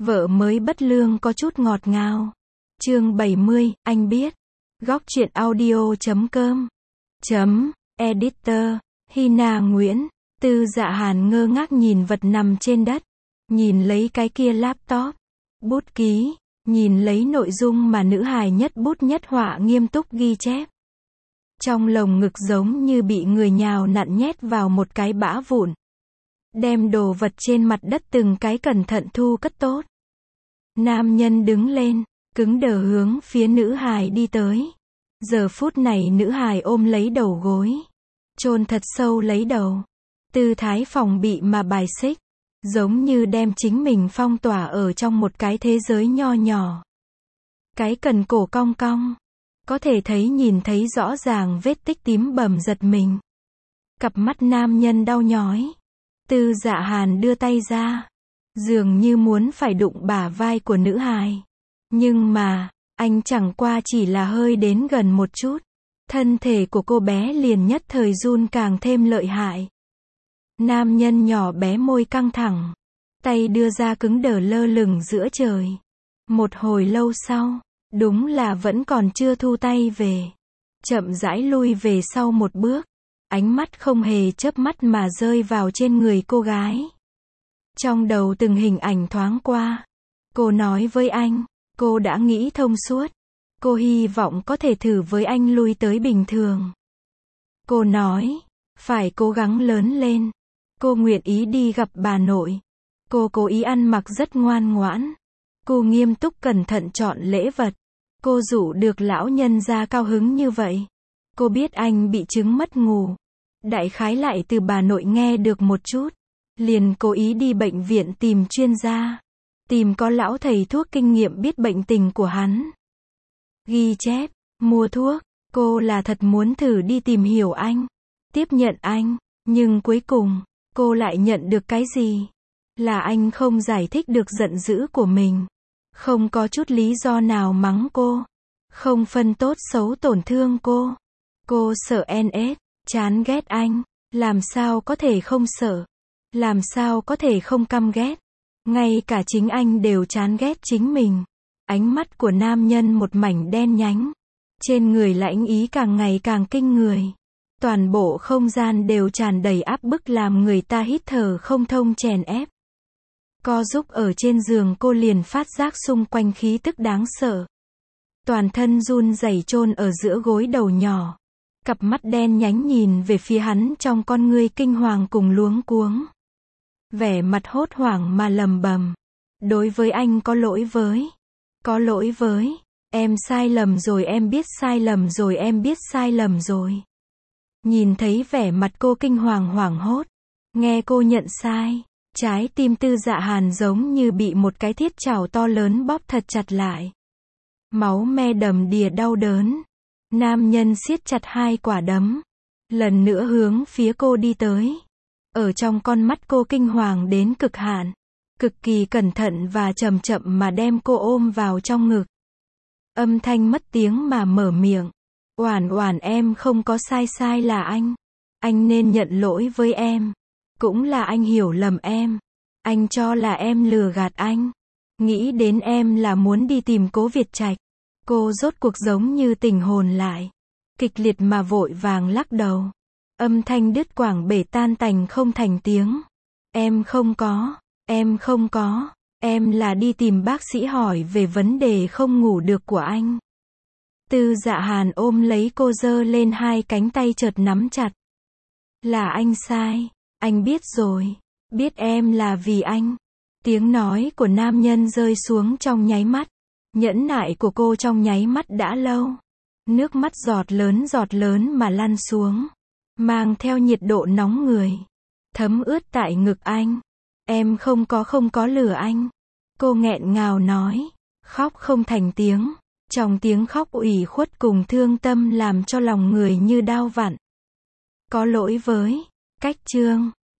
Vợ mới bất lương có chút ngọt ngào. Chương 70, anh biết. Góc truyện audio.com Editor, Hina Nguyễn. Tư Dạ Hàn ngơ ngác nhìn vật nằm trên đất. Nhìn lấy cái kia laptop. Bút ký. Nhìn lấy nội dung mà nữ hài nhất bút nhất họa nghiêm túc ghi chép. Trong lồng ngực giống như bị người nhào nặn nhét vào một cái bã vụn. Đem đồ vật trên mặt đất từng cái cẩn thận thu cất tốt. Nam nhân đứng lên, cứng đờ hướng phía nữ hài đi tới. Giờ phút này nữ hài ôm lấy đầu gối. Chôn thật sâu lấy đầu. Tư thái phòng bị mà bài xích. Giống như đem chính mình phong tỏa ở trong một cái thế giới nho nhỏ. Cái cần cổ cong cong. Có thể thấy nhìn thấy rõ ràng vết tích tím bầm giật mình. Cặp mắt nam nhân đau nhói. Tư Dạ Hàn đưa tay ra. Dường như muốn phải đụng bả vai của nữ hài. Nhưng mà, anh chẳng qua chỉ là hơi đến gần một chút. Thân thể của cô bé liền nhất thời run càng thêm lợi hại. Nam nhân nhỏ bé môi căng thẳng. Tay đưa ra cứng đờ lơ lửng giữa trời. Một hồi lâu sau, đúng là vẫn còn chưa thu tay về. Chậm rãi lui về sau một bước. Ánh mắt không hề chớp mắt mà rơi vào trên người cô gái. Trong đầu từng hình ảnh thoáng qua. Cô nói với anh, cô đã nghĩ thông suốt. Cô hy vọng có thể thử với anh lui tới bình thường. Cô nói, phải cố gắng lớn lên. Cô nguyện ý đi gặp bà nội. Cô cố ý ăn mặc rất ngoan ngoãn. Cô nghiêm túc cẩn thận chọn lễ vật. Cô dụ được lão nhân gia cao hứng như vậy. Cô biết anh bị chứng mất ngủ. Đại khái lại từ bà nội nghe được một chút. Liền cố ý đi bệnh viện tìm chuyên gia. Tìm có lão thầy thuốc kinh nghiệm biết bệnh tình của hắn. Ghi chép, mua thuốc. Cô là thật muốn thử đi tìm hiểu anh. Tiếp nhận anh. Nhưng cuối cùng, cô lại nhận được cái gì? Là anh không giải thích được giận dữ của mình. Không có chút lý do nào mắng cô. Không phân tốt xấu tổn thương cô. Cô sợ NS, chán ghét anh. Làm sao có thể không sợ? Làm sao có thể không căm ghét? Ngay cả chính anh đều chán ghét chính mình. Ánh mắt của nam nhân một mảnh đen nhánh. Trên người lãnh ý càng ngày càng kinh người. Toàn bộ không gian đều tràn đầy áp bức làm người ta hít thở không thông chèn ép. Co giúp ở trên giường cô liền phát giác xung quanh khí tức đáng sợ. Toàn thân run rẩy chôn ở giữa gối đầu nhỏ. Cặp mắt đen nhánh nhìn về phía hắn trong con ngươi kinh hoàng cùng luống cuống. Vẻ mặt hốt hoảng mà lầm bầm. Đối với anh có lỗi với. Có lỗi với. Em sai lầm rồi, em biết sai lầm rồi, em biết sai lầm rồi. Nhìn thấy vẻ mặt cô kinh hoàng hoảng hốt. Nghe cô nhận sai. Trái tim Tư Dạ Hàn giống như bị một cái thiết chảo to lớn bóp thật chặt lại. Máu me đầm đìa đau đớn. Nam nhân siết chặt hai quả đấm. Lần nữa hướng phía cô đi tới. Ở trong con mắt cô kinh hoàng đến cực hạn. Cực kỳ cẩn thận và chậm chậm mà đem cô ôm vào trong ngực. Âm thanh mất tiếng mà mở miệng. Oản Oản, em không có sai, sai là anh. Anh nên nhận lỗi với em. Cũng là anh hiểu lầm em. Anh cho là em lừa gạt anh. Nghĩ đến em là muốn đi tìm Cố Việt Trạch. Cô rốt cuộc giống như tỉnh hồn lại. Kịch liệt mà vội vàng lắc đầu. Âm thanh đứt quãng bể tan tành không thành tiếng. Em không có. Em không có. Em là đi tìm bác sĩ hỏi về vấn đề không ngủ được của anh. Tư Dạ Hàn ôm lấy cô giơ lên hai cánh tay chợt nắm chặt. Là anh sai. Anh biết rồi. Biết em là vì anh. Tiếng nói của nam nhân rơi xuống trong nháy mắt. Nhẫn nại của cô trong nháy mắt đã lâu. Nước mắt giọt lớn mà lăn xuống. Mang theo nhiệt độ nóng người. Thấm ướt tại ngực anh. Em không có lừa anh. Cô nghẹn ngào nói. Khóc không thành tiếng. Trong tiếng khóc ủy khuất cùng thương tâm làm cho lòng người như đao vặn. Có lỗi với. Cách chương.